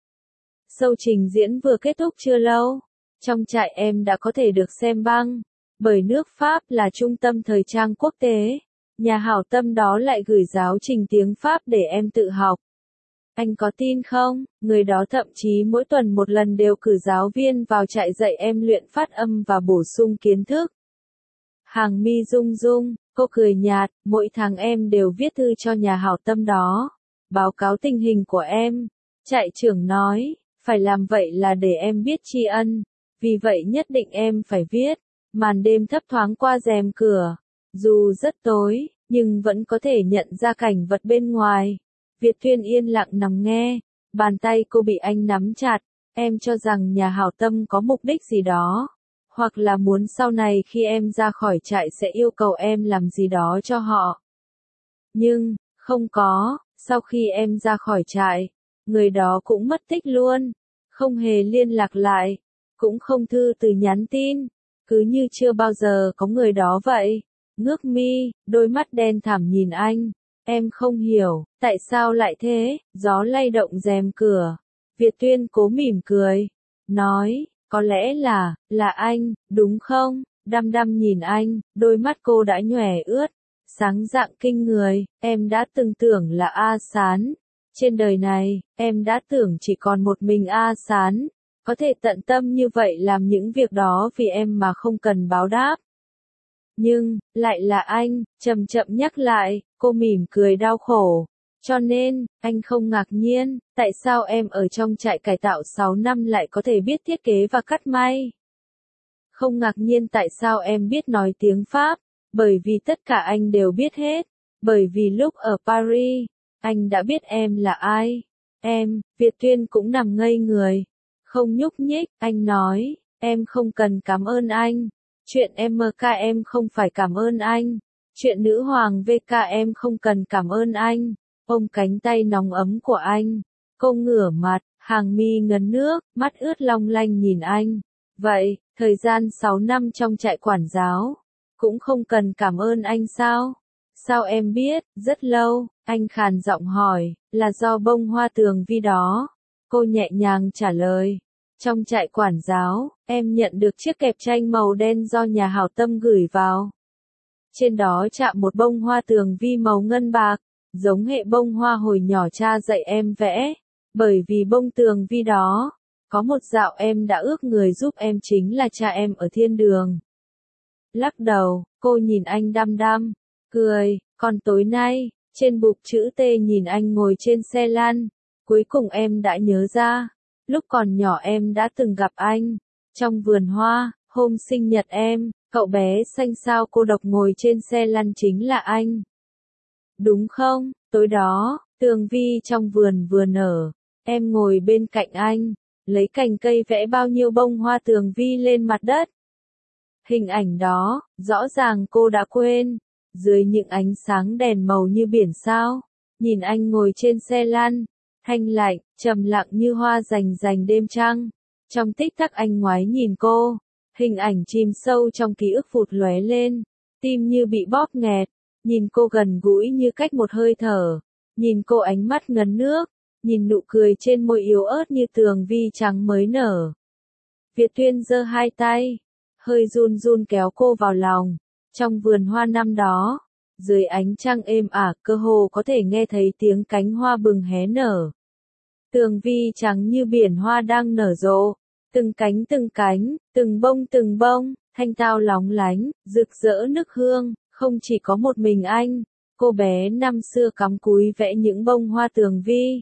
Show trình diễn vừa kết thúc chưa lâu, trong trại em đã có thể được xem băng, bởi nước Pháp là trung tâm thời trang quốc tế, nhà hảo tâm đó lại gửi giáo trình tiếng Pháp để em tự học. Anh có tin không, người đó thậm chí mỗi tuần một lần đều cử giáo viên vào trại dạy em luyện phát âm và bổ sung kiến thức. Hàng mi rung rung, cô cười nhạt, mỗi tháng em đều viết thư cho nhà hảo tâm đó, báo cáo tình hình của em. Trại trưởng nói, phải làm vậy là để em biết tri ân, vì vậy nhất định em phải viết. Màn đêm thấp thoáng qua rèm cửa, dù rất tối, nhưng vẫn có thể nhận ra cảnh vật bên ngoài. Việt Tuyên yên lặng nằm nghe, bàn tay cô bị anh nắm chặt, em cho rằng nhà hảo tâm có mục đích gì đó, hoặc là muốn sau này khi em ra khỏi trại sẽ yêu cầu em làm gì đó cho họ. Nhưng, không có, sau khi em ra khỏi trại, người đó cũng mất tích luôn, không hề liên lạc lại, cũng không thư từ nhắn tin, cứ như chưa bao giờ có người đó vậy. Ngước mi, đôi mắt đen thẳm nhìn anh. Em không hiểu, tại sao lại thế, gió lay động rèm cửa. Việt Tuyên cố mỉm cười, nói, có lẽ là, là anh, đúng không? Đăm đăm nhìn anh, đôi mắt cô đã nhòe ướt, sáng rạng kinh người, em đã từng tưởng là A Sán. Trên đời này, em đã tưởng chỉ còn một mình A Sán, có thể tận tâm như vậy làm những việc đó vì em mà không cần báo đáp. Nhưng, lại là anh, chậm chậm nhắc lại, cô mỉm cười đau khổ. Cho nên, anh không ngạc nhiên, tại sao em ở trong trại cải tạo sáu năm lại có thể biết thiết kế và cắt may. Không ngạc nhiên tại sao em biết nói tiếng Pháp, bởi vì tất cả anh đều biết hết. Bởi vì lúc ở Paris, anh đã biết em là ai. Em, Việt Tuyên cũng nằm ngây người. Không nhúc nhích, anh nói, em không cần cảm ơn anh. Chuyện em ca em không phải cảm ơn anh. Chuyện nữ hoàng vê ca em không cần cảm ơn anh. Ôm cánh tay nóng ấm của anh. Cô ngửa mặt, hàng mi ngấn nước, mắt ướt long lanh nhìn anh. Vậy, thời gian sáu năm trong trại quản giáo, cũng không cần cảm ơn anh sao? Sao em biết, rất lâu, anh khàn giọng hỏi, là do bông hoa tường vi đó. Cô nhẹ nhàng trả lời. Trong trại quản giáo, em nhận được chiếc kẹp tranh màu đen do nhà hảo tâm gửi vào. Trên đó chạm một bông hoa tường vi màu ngân bạc, giống hệ bông hoa hồi nhỏ cha dạy em vẽ. Bởi vì bông tường vi đó, có một dạo em đã ước người giúp em chính là cha em ở thiên đường. Lắc đầu, cô nhìn anh đăm đăm, cười, còn tối nay, trên bục chữ T nhìn anh ngồi trên xe lăn, cuối cùng em đã nhớ ra, lúc còn nhỏ em đã từng gặp anh, trong vườn hoa, hôm sinh nhật em, cậu bé xanh xao cô độc ngồi trên xe lăn chính là anh. Đúng không, tối đó, tường vi trong vườn vừa nở, em ngồi bên cạnh anh, lấy cành cây vẽ bao nhiêu bông hoa tường vi lên mặt đất. Hình ảnh đó, rõ ràng cô đã quên, dưới những ánh sáng đèn màu như biển sao, nhìn anh ngồi trên xe lăn, thanh lạnh, trầm lặng như hoa rành rành đêm trăng. Trong tích tắc anh ngoái nhìn cô, hình ảnh chìm sâu trong ký ức phụt lóe lên, tim như bị bóp nghẹt, nhìn cô gần gũi như cách một hơi thở, nhìn cô ánh mắt ngấn nước, nhìn nụ cười trên môi yếu ớt như tường vi trắng mới nở. Việt Tuyên giơ hai tay, hơi run run kéo cô vào lòng, trong vườn hoa năm đó, dưới ánh trăng êm ả cơ hồ có thể nghe thấy tiếng cánh hoa bừng hé nở. Tường vi trắng như biển hoa đang nở rộ, từng cánh từng cánh, từng bông từng bông, thanh tao lóng lánh, rực rỡ nức hương, không chỉ có một mình anh, cô bé năm xưa cắm cúi vẽ những bông hoa tường vi.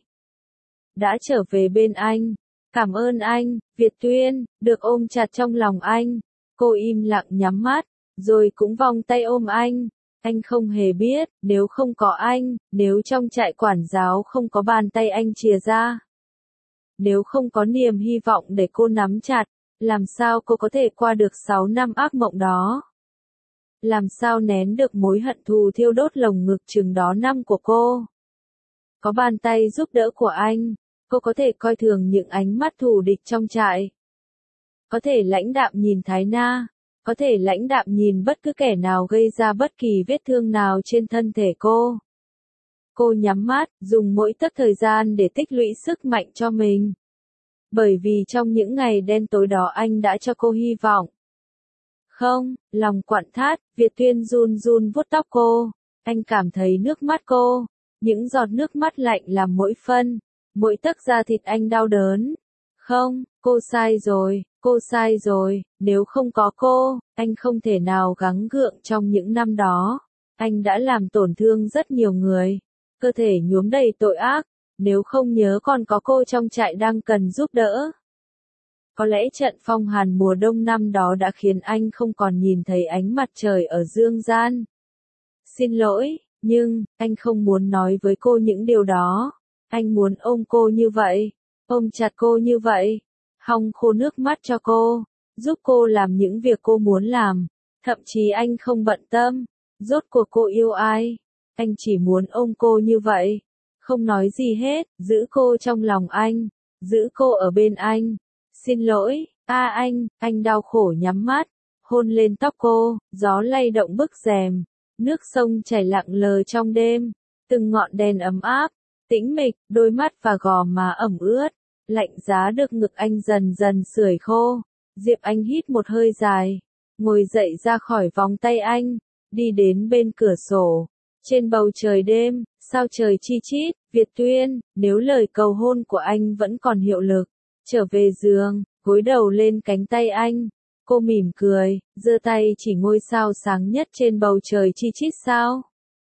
Đã trở về bên anh, cảm ơn anh, Việt Tuyên, được ôm chặt trong lòng anh, cô im lặng nhắm mắt, rồi cũng vòng tay ôm anh. Anh không hề biết, nếu không có anh, nếu trong trại quản giáo không có bàn tay anh chìa ra, nếu không có niềm hy vọng để cô nắm chặt, làm sao cô có thể qua được sáu năm ác mộng đó? Làm sao nén được mối hận thù thiêu đốt lồng ngực chừng đó năm của cô? Có bàn tay giúp đỡ của anh, cô có thể coi thường những ánh mắt thù địch trong trại. Có thể lãnh đạm nhìn Thái Na, có thể lãnh đạm nhìn bất cứ kẻ nào gây ra bất kỳ vết thương nào trên thân thể cô. Cô nhắm mắt, dùng mỗi tấc thời gian để tích lũy sức mạnh cho mình. Bởi vì trong những ngày đen tối đó anh đã cho cô hy vọng. Không, lòng quặn thắt, Việt Tuyên run run vuốt tóc cô. Anh cảm thấy nước mắt cô, những giọt nước mắt lạnh làm mỗi phân, mỗi tấc da thịt anh đau đớn. Không, cô sai rồi, cô sai rồi, nếu không có cô, anh không thể nào gắng gượng trong những năm đó. Anh đã làm tổn thương rất nhiều người, cơ thể nhuốm đầy tội ác, nếu không nhớ còn có cô trong trại đang cần giúp đỡ. Có lẽ trận phong hàn mùa đông năm đó đã khiến anh không còn nhìn thấy ánh mặt trời ở dương gian. Xin lỗi, nhưng, anh không muốn nói với cô những điều đó. Anh muốn ôm cô như vậy, ôm chặt cô như vậy, hong khô nước mắt cho cô, giúp cô làm những việc cô muốn làm. Thậm chí anh không bận tâm, rốt cuộc cô yêu ai. Anh chỉ muốn ôm cô như vậy, không nói gì hết, giữ cô trong lòng anh, giữ cô ở bên anh. Xin lỗi, a anh, anh đau khổ nhắm mắt, hôn lên tóc cô, gió lay động bức rèm, nước sông chảy lặng lờ trong đêm, từng ngọn đèn ấm áp, tĩnh mịch, đôi mắt và gò má ẩm ướt, lạnh giá được ngực anh dần dần sưởi khô. Diệp Anh hít một hơi dài, ngồi dậy ra khỏi vòng tay anh, đi đến bên cửa sổ. Trên bầu trời đêm, sao trời chi chít, Việt Tuyên, nếu lời cầu hôn của anh vẫn còn hiệu lực, trở về giường, gối đầu lên cánh tay anh. Cô mỉm cười, giơ tay chỉ ngôi sao sáng nhất trên bầu trời chi chít sao.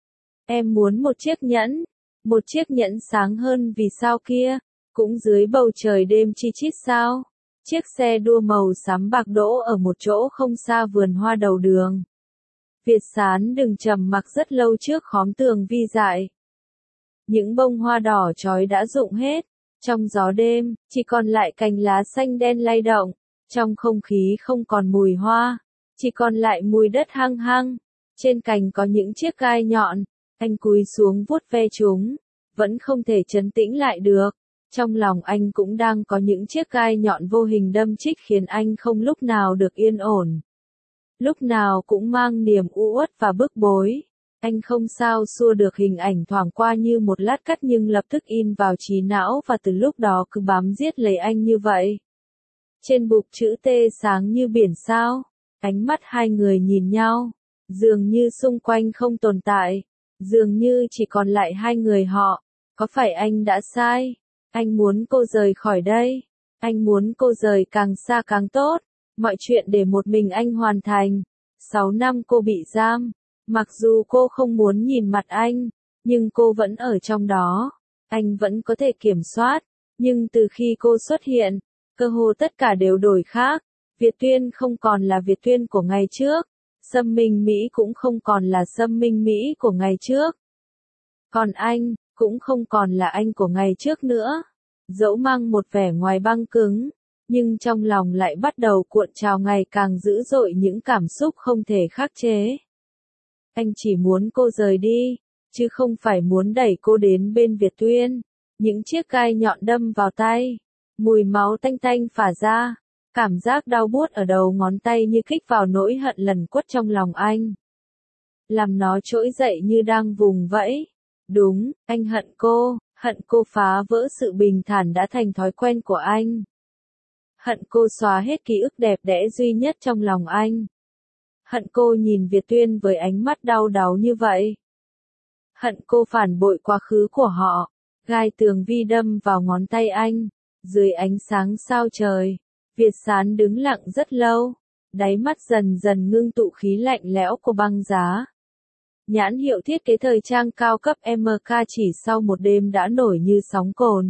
Em muốn một chiếc nhẫn, một chiếc nhẫn sáng hơn vì sao kia, cũng dưới bầu trời đêm chi chít sao. Chiếc xe đua màu xám bạc đỗ ở một chỗ không xa vườn hoa đầu đường. Việt Sán đừng trầm mặc rất lâu trước khóm tường vi dại. Những bông hoa đỏ chói đã rụng hết, trong gió đêm, chỉ còn lại cành lá xanh đen lay động, trong không khí không còn mùi hoa, chỉ còn lại mùi đất hăng hăng. Trên cành có những chiếc gai nhọn, anh cúi xuống vuốt ve chúng, vẫn không thể trấn tĩnh lại được. Trong lòng anh cũng đang có những chiếc gai nhọn vô hình đâm chích khiến anh không lúc nào được yên ổn. Lúc nào cũng mang niềm u uất và bức bối. Anh không sao xua được hình ảnh thoảng qua như một lát cắt nhưng lập tức in vào trí não và từ lúc đó cứ bám giết lấy anh như vậy. Trên bục chữ T sáng như biển sao, ánh mắt hai người nhìn nhau, dường như xung quanh không tồn tại, dường như chỉ còn lại hai người họ. Có phải anh đã sai? Anh muốn cô rời khỏi đây. Anh muốn cô rời càng xa càng tốt. Mọi chuyện để một mình anh hoàn thành. Sáu năm cô bị giam. Mặc dù cô không muốn nhìn mặt anh, nhưng cô vẫn ở trong đó. Anh vẫn có thể kiểm soát. Nhưng từ khi cô xuất hiện, cơ hồ tất cả đều đổi khác. Việt Tuyên không còn là Việt Tuyên của ngày trước. Sâm Minh Mỹ cũng không còn là Sâm Minh Mỹ của ngày trước. Còn anh, cũng không còn là anh của ngày trước nữa. Dẫu mang một vẻ ngoài băng cứng, nhưng trong lòng lại bắt đầu cuộn trào ngày càng dữ dội những cảm xúc không thể khắc chế. Anh chỉ muốn cô rời đi, chứ không phải muốn đẩy cô đến bên Việt Tuyên. Những chiếc gai nhọn đâm vào tay, mùi máu tanh tanh phả ra, cảm giác đau buốt ở đầu ngón tay như kích vào nỗi hận lần quất trong lòng anh. Làm nó trỗi dậy như đang vùng vẫy. Đúng, anh hận cô, hận cô phá vỡ sự bình thản đã thành thói quen của anh. Hận cô xóa hết ký ức đẹp đẽ duy nhất trong lòng anh. Hận cô nhìn Việt Tuyên với ánh mắt đau đáu như vậy. Hận cô phản bội quá khứ của họ. Gai tường vi đâm vào ngón tay anh. Dưới ánh sáng sao trời, Việt Sán đứng lặng rất lâu. Đáy mắt dần dần ngưng tụ khí lạnh lẽo của băng giá. Nhãn hiệu thiết kế thời trang cao cấp em ca chỉ sau một đêm đã nổi như sóng cồn.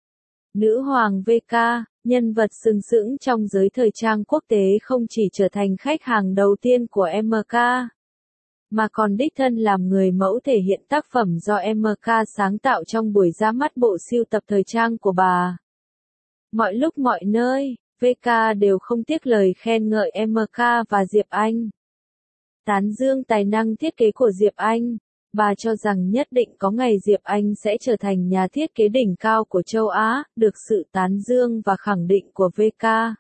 Nữ hoàng vê ca, nhân vật sừng sững trong giới thời trang quốc tế không chỉ trở thành khách hàng đầu tiên của em ca, mà còn đích thân làm người mẫu thể hiện tác phẩm do em ca sáng tạo trong buổi ra mắt bộ sưu tập thời trang của bà. Mọi lúc mọi nơi, vê ca đều không tiếc lời khen ngợi em ca và Diệp Anh. Tán dương tài năng thiết kế của Diệp Anh, bà cho rằng nhất định có ngày Diệp Anh sẽ trở thành nhà thiết kế đỉnh cao của châu Á, được sự tán dương và khẳng định của vê ca.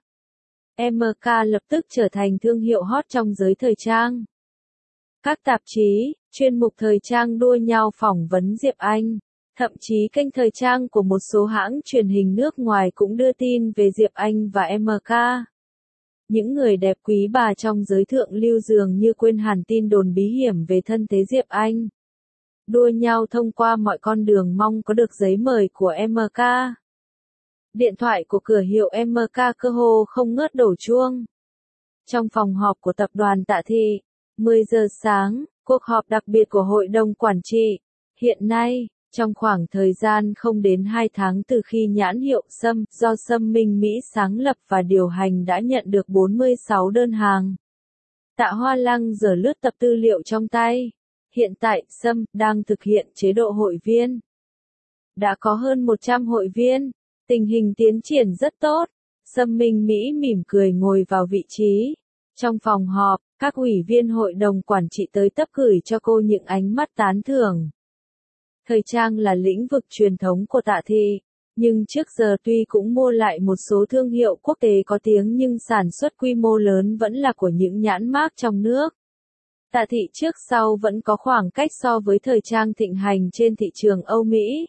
em ca lập tức trở thành thương hiệu hot trong giới thời trang. Các tạp chí, chuyên mục thời trang đua nhau phỏng vấn Diệp Anh, thậm chí kênh thời trang của một số hãng truyền hình nước ngoài cũng đưa tin về Diệp Anh và em ca. Những người đẹp quý bà trong giới thượng lưu dường như quên hẳn tin đồn bí hiểm về thân thế Diệp Anh. Đua nhau thông qua mọi con đường mong có được giấy mời của em ca. Điện thoại của cửa hiệu em ca cơ hồ không ngớt đổ chuông. Trong phòng họp của tập đoàn Tạ Thị, mười giờ sáng, cuộc họp đặc biệt của Hội đồng Quản trị. Hiện nay, trong khoảng thời gian không đến hai tháng từ khi nhãn hiệu Sâm do Sâm Minh Mỹ sáng lập và điều hành đã nhận được bốn mươi sáu đơn hàng. Tạ Hoa Lăng giờ lướt tập tư liệu trong tay. Hiện tại, Sâm đang thực hiện chế độ hội viên. Đã có hơn một trăm hội viên, tình hình tiến triển rất tốt. Sâm Minh Mỹ mỉm cười ngồi vào vị trí. Trong phòng họp, các ủy viên hội đồng quản trị tới tấp gửi cho cô những ánh mắt tán thưởng. Thời trang là lĩnh vực truyền thống của Tạ Thị, nhưng trước giờ tuy cũng mua lại một số thương hiệu quốc tế có tiếng nhưng sản xuất quy mô lớn vẫn là của những nhãn mác trong nước. Tạ Thị trước sau vẫn có khoảng cách so với thời trang thịnh hành trên thị trường Âu Mỹ.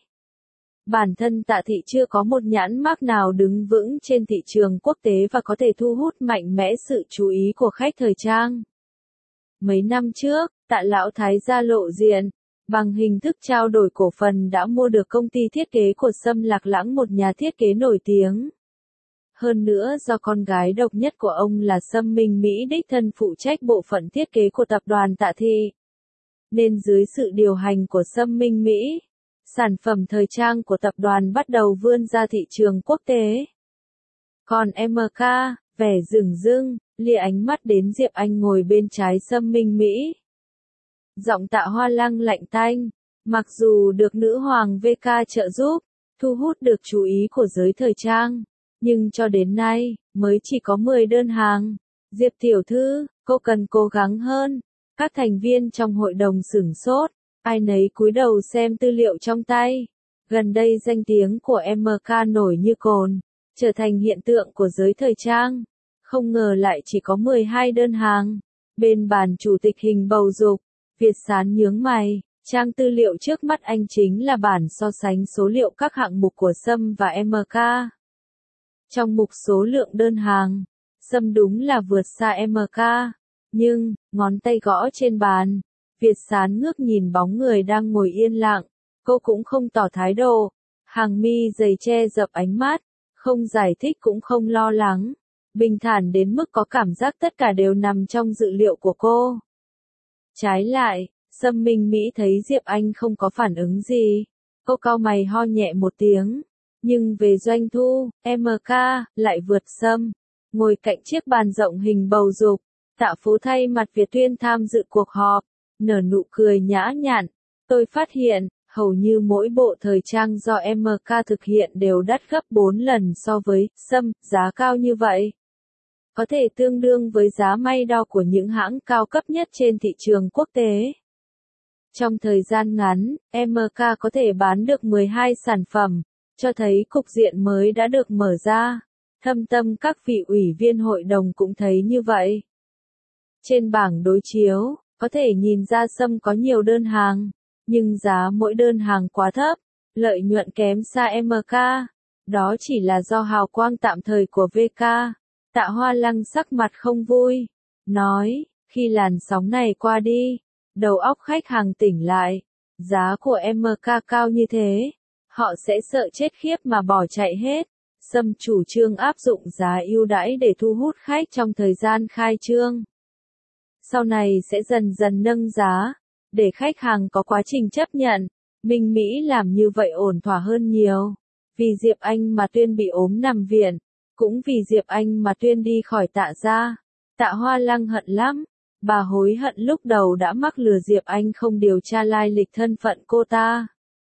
Bản thân Tạ Thị chưa có một nhãn mác nào đứng vững trên thị trường quốc tế và có thể thu hút mạnh mẽ sự chú ý của khách thời trang. Mấy năm trước, Tạ Lão Thái ra lộ diện, bằng hình thức trao đổi cổ phần đã mua được công ty thiết kế của Sâm Lạc Lãng, một nhà thiết kế nổi tiếng. Hơn nữa do con gái độc nhất của ông là Sâm Minh Mỹ đích thân phụ trách bộ phận thiết kế của tập đoàn Tạ Thị, nên dưới sự điều hành của Sâm Minh Mỹ, sản phẩm thời trang của tập đoàn bắt đầu vươn ra thị trường quốc tế. Còn em ca, vẻ dửng dưng, lia ánh mắt đến Diệp Anh ngồi bên trái Sâm Minh Mỹ. Giọng Tạ Hoa Lăng lạnh tanh, mặc dù được nữ hoàng vê ca trợ giúp, thu hút được chú ý của giới thời trang, nhưng cho đến nay, mới chỉ có mười đơn hàng. Diệp tiểu thư, cô cần cố gắng hơn. Các thành viên trong hội đồng sửng sốt, ai nấy cúi đầu xem tư liệu trong tay. Gần đây danh tiếng của em ca nổi như cồn, trở thành hiện tượng của giới thời trang. Không ngờ lại chỉ có mười hai đơn hàng. Bên bàn chủ tịch hình bầu dục, Việt Sán nhướng mày, trang tư liệu trước mắt anh chính là bản so sánh số liệu các hạng mục của Sâm và em ca. Trong mục số lượng đơn hàng, Sâm đúng là vượt xa em ca, nhưng, ngón tay gõ trên bàn, Việt Sán ngước nhìn bóng người đang ngồi yên lặng, cô cũng không tỏ thái độ, hàng mi dày che dập ánh mắt, không giải thích cũng không lo lắng, bình thản đến mức có cảm giác tất cả đều nằm trong dự liệu của cô. Trái lại, Sâm Minh Mỹ thấy Diệp Anh không có phản ứng gì, cô cau mày ho nhẹ một tiếng, nhưng về doanh thu, em ca lại vượt Sâm. Ngồi cạnh chiếc bàn rộng hình bầu dục, Tạ Phú thay mặt Việt Tuyên tham dự cuộc họp, nở nụ cười nhã nhặn. Tôi phát hiện, hầu như mỗi bộ thời trang do em ca thực hiện đều đắt gấp bốn lần so với Sâm, giá cao như vậy. Có thể tương đương với giá may đo của những hãng cao cấp nhất trên thị trường quốc tế. Trong thời gian ngắn, em ca có thể bán được mười hai sản phẩm, cho thấy cục diện mới đã được mở ra. Thâm tâm các vị ủy viên hội đồng cũng thấy như vậy. Trên bảng đối chiếu, có thể nhìn ra Sâm có nhiều đơn hàng, nhưng giá mỗi đơn hàng quá thấp, lợi nhuận kém xa em ca. Đó chỉ là do hào quang tạm thời của vê ca. Tạ Hoa Lăng sắc mặt không vui, nói, khi làn sóng này qua đi, đầu óc khách hàng tỉnh lại, giá của em ca cao như thế, họ sẽ sợ chết khiếp mà bỏ chạy hết. Sâm chủ trương áp dụng giá ưu đãi để thu hút khách trong thời gian khai trương. Sau này sẽ dần dần nâng giá, để khách hàng có quá trình chấp nhận. Minh Mỹ làm như vậy ổn thỏa hơn nhiều. Vì Diệp Anh mà Tuyên bị ốm nằm viện, cũng vì Diệp Anh mà Tuyên đi khỏi Tạ gia. Tạ Hoa Lăng hận lắm, bà hối hận lúc đầu đã mắc lừa Diệp Anh không điều tra lai lịch thân phận cô ta.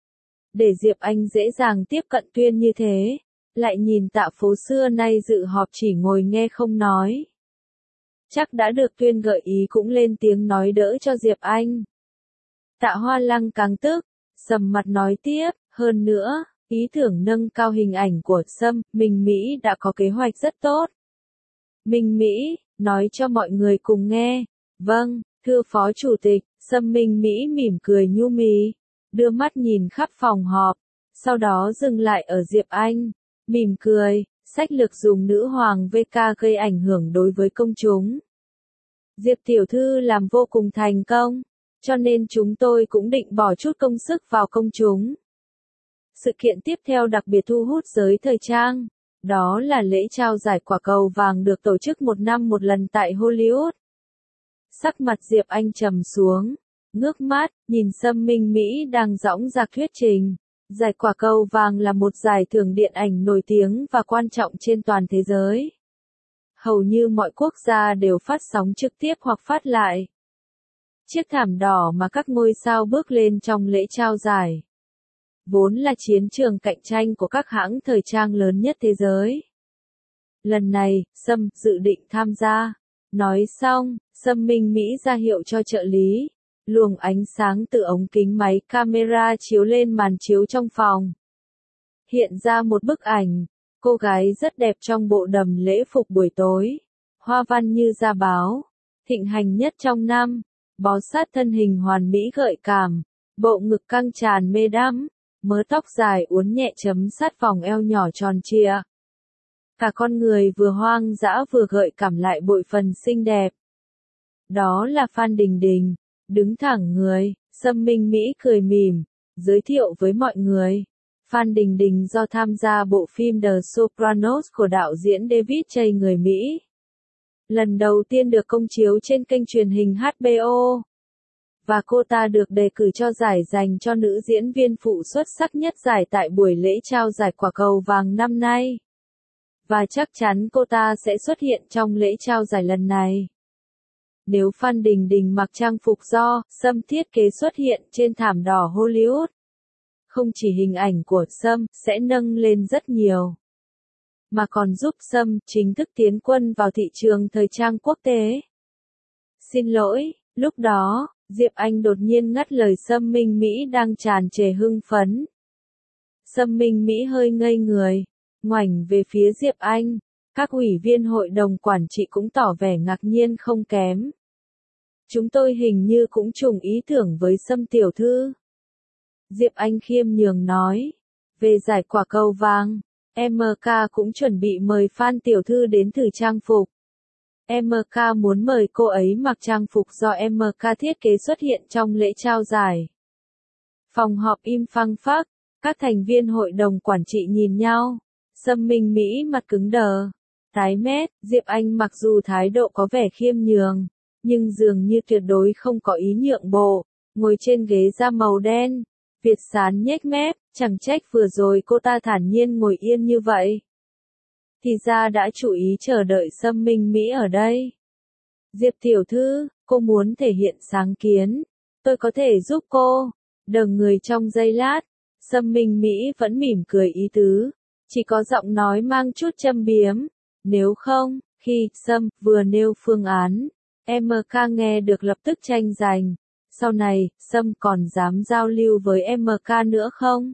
Để Diệp Anh dễ dàng tiếp cận Tuyên như thế. Lại nhìn Tạ Phố xưa nay dự họp chỉ ngồi nghe không nói. Chắc đã được Tuyên gợi ý cũng lên tiếng nói đỡ cho Diệp Anh. Tạ Hoa Lăng càng tức, sầm mặt nói tiếp, hơn nữa, ý tưởng nâng cao hình ảnh của Sâm, Minh Mỹ đã có kế hoạch rất tốt. Minh Mỹ, nói cho mọi người cùng nghe. Vâng, thưa Phó Chủ tịch, Sâm Minh Mỹ mỉm cười nhu mì, đưa mắt nhìn khắp phòng họp, sau đó dừng lại ở Diệp Anh. Mỉm cười, sách lược dùng nữ hoàng vê ca gây ảnh hưởng đối với công chúng. Diệp tiểu thư làm vô cùng thành công, cho nên chúng tôi cũng định bỏ chút công sức vào công chúng. Sự kiện tiếp theo đặc biệt thu hút giới thời trang, đó là lễ trao giải quả cầu vàng được tổ chức một năm một lần tại Hollywood. Sắc mặt Diệp Anh trầm xuống, ngước mắt, nhìn Sâm Minh Mỹ đang dõng dạc thuyết trình. Giải quả cầu vàng là một giải thưởng điện ảnh nổi tiếng và quan trọng trên toàn thế giới. Hầu như mọi quốc gia đều phát sóng trực tiếp hoặc phát lại. Chiếc thảm đỏ mà các ngôi sao bước lên trong lễ trao giải, vốn là chiến trường cạnh tranh của các hãng thời trang lớn nhất thế giới. Lần này, Sâm dự định tham gia. Nói xong, Sâm Minh Mỹ ra hiệu cho trợ lý. Luồng ánh sáng từ ống kính máy camera chiếu lên màn chiếu trong phòng. Hiện ra một bức ảnh, cô gái rất đẹp trong bộ đầm lễ phục buổi tối. Hoa văn như da báo, thịnh hành nhất trong năm, bó sát thân hình hoàn mỹ gợi cảm, bộ ngực căng tràn mê đắm, mớ tóc dài uốn nhẹ chấm sát vòng eo nhỏ tròn trịa. Cả con người vừa hoang dã vừa gợi cảm lại bội phần xinh đẹp. Đó là Phan Đình Đình. Đứng thẳng người, Sâm Minh Mỹ cười mỉm, giới thiệu với mọi người. Phan Đình Đình do tham gia bộ phim The Sopranos của đạo diễn David Chase người Mỹ. Lần đầu tiên được công chiếu trên kênh truyền hình hát bê o. Và cô ta được đề cử cho giải dành cho nữ diễn viên phụ xuất sắc nhất giải tại buổi lễ trao giải quả cầu vàng năm nay. Và chắc chắn cô ta sẽ xuất hiện trong lễ trao giải lần này. Nếu Phan Đình Đình mặc trang phục do Sâm thiết kế xuất hiện trên thảm đỏ Hollywood, không chỉ hình ảnh của Sâm sẽ nâng lên rất nhiều. mà còn giúp Sâm chính thức tiến quân vào thị trường thời trang quốc tế. Xin lỗi, lúc đó, Diệp Anh đột nhiên ngắt lời Sâm Minh Mỹ đang tràn trề hưng phấn. Sâm Minh Mỹ hơi ngây người, ngoảnh về phía Diệp Anh, các ủy viên hội đồng quản trị cũng tỏ vẻ ngạc nhiên không kém. Chúng tôi hình như cũng trùng ý tưởng với Sâm tiểu thư. Diệp Anh khiêm nhường nói, về giải quả cầu vàng, em ca cũng chuẩn bị mời Phan tiểu thư đến thử trang phục. em ca muốn mời cô ấy mặc trang phục do em ca thiết kế xuất hiện trong lễ trao giải. Phòng họp im phăng phắc, các thành viên hội đồng quản trị nhìn nhau, Sâm Minh Mỹ mặt cứng đờ, tái mét, Diệp Anh mặc dù thái độ có vẻ khiêm nhường, nhưng dường như tuyệt đối không có ý nhượng bộ, ngồi trên ghế da màu đen, Việt Sán nhếch mép, chẳng trách vừa rồi cô ta thản nhiên ngồi yên như vậy. Thì ra đã chú ý chờ đợi Sâm Minh Mỹ ở đây. Diệp tiểu thư, cô muốn thể hiện sáng kiến, tôi có thể giúp cô. Đờ người trong giây lát, Sâm Minh Mỹ vẫn mỉm cười ý tứ, chỉ có giọng nói mang chút châm biếm. Nếu không, khi Sâm vừa nêu phương án, em ca nghe được lập tức tranh giành. Sau này, Sâm còn dám giao lưu với em ca nữa không?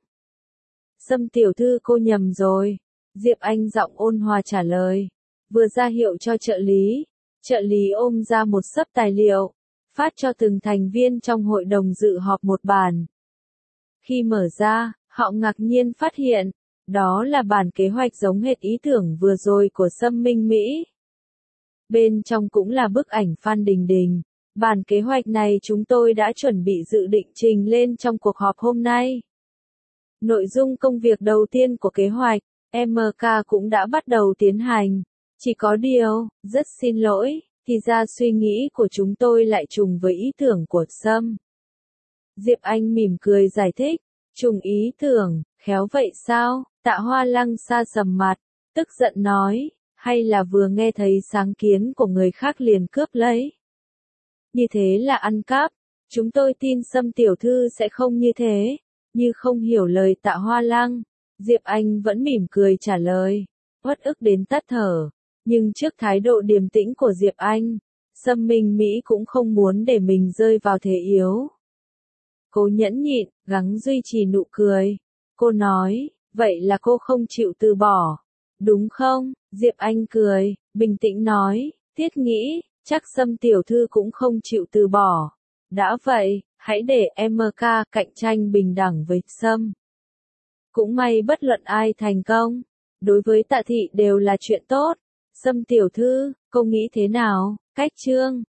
Sâm tiểu thư cô nhầm rồi. Diệp Anh giọng ôn hòa trả lời. Vừa ra hiệu cho trợ lý. Trợ lý ôm ra một xấp tài liệu, phát cho từng thành viên trong hội đồng dự họp một bản. Khi mở ra, họ ngạc nhiên phát hiện, đó là bản kế hoạch giống hệt ý tưởng vừa rồi của Sâm Minh Mỹ. Bên trong cũng là bức ảnh Phan Đình Đình. Bản kế hoạch này chúng tôi đã chuẩn bị dự định trình lên trong cuộc họp hôm nay. Nội dung công việc đầu tiên của kế hoạch, em ca cũng đã bắt đầu tiến hành. Chỉ có điều, rất xin lỗi, thì ra suy nghĩ của chúng tôi lại trùng với ý tưởng của Sâm. Diệp Anh mỉm cười giải thích, trùng ý tưởng, khéo vậy sao? Tạ Hoa Lăng sa sầm mặt, tức giận nói, hay là vừa nghe thấy sáng kiến của người khác liền cướp lấy. Như thế là ăn cắp, chúng tôi tin Sâm tiểu thư sẽ không như thế. Như không hiểu lời Tạ Hoa Lăng, Diệp Anh vẫn mỉm cười trả lời, uất ức đến tắt thở. Nhưng trước thái độ điềm tĩnh của Diệp Anh, Sâm Minh Mỹ cũng không muốn để mình rơi vào thế yếu. Cô nhẫn nhịn, gắng duy trì nụ cười. Cô nói, vậy là cô không chịu từ bỏ, đúng không? Diệp Anh cười, bình tĩnh nói, thiết nghĩ, chắc Sâm tiểu thư cũng không chịu từ bỏ. Đã vậy, hãy để em ca cạnh tranh bình đẳng với Sâm. Cũng may bất luận ai thành công, đối với Tạ thị đều là chuyện tốt. Sâm tiểu thư, cô nghĩ thế nào? Cách chương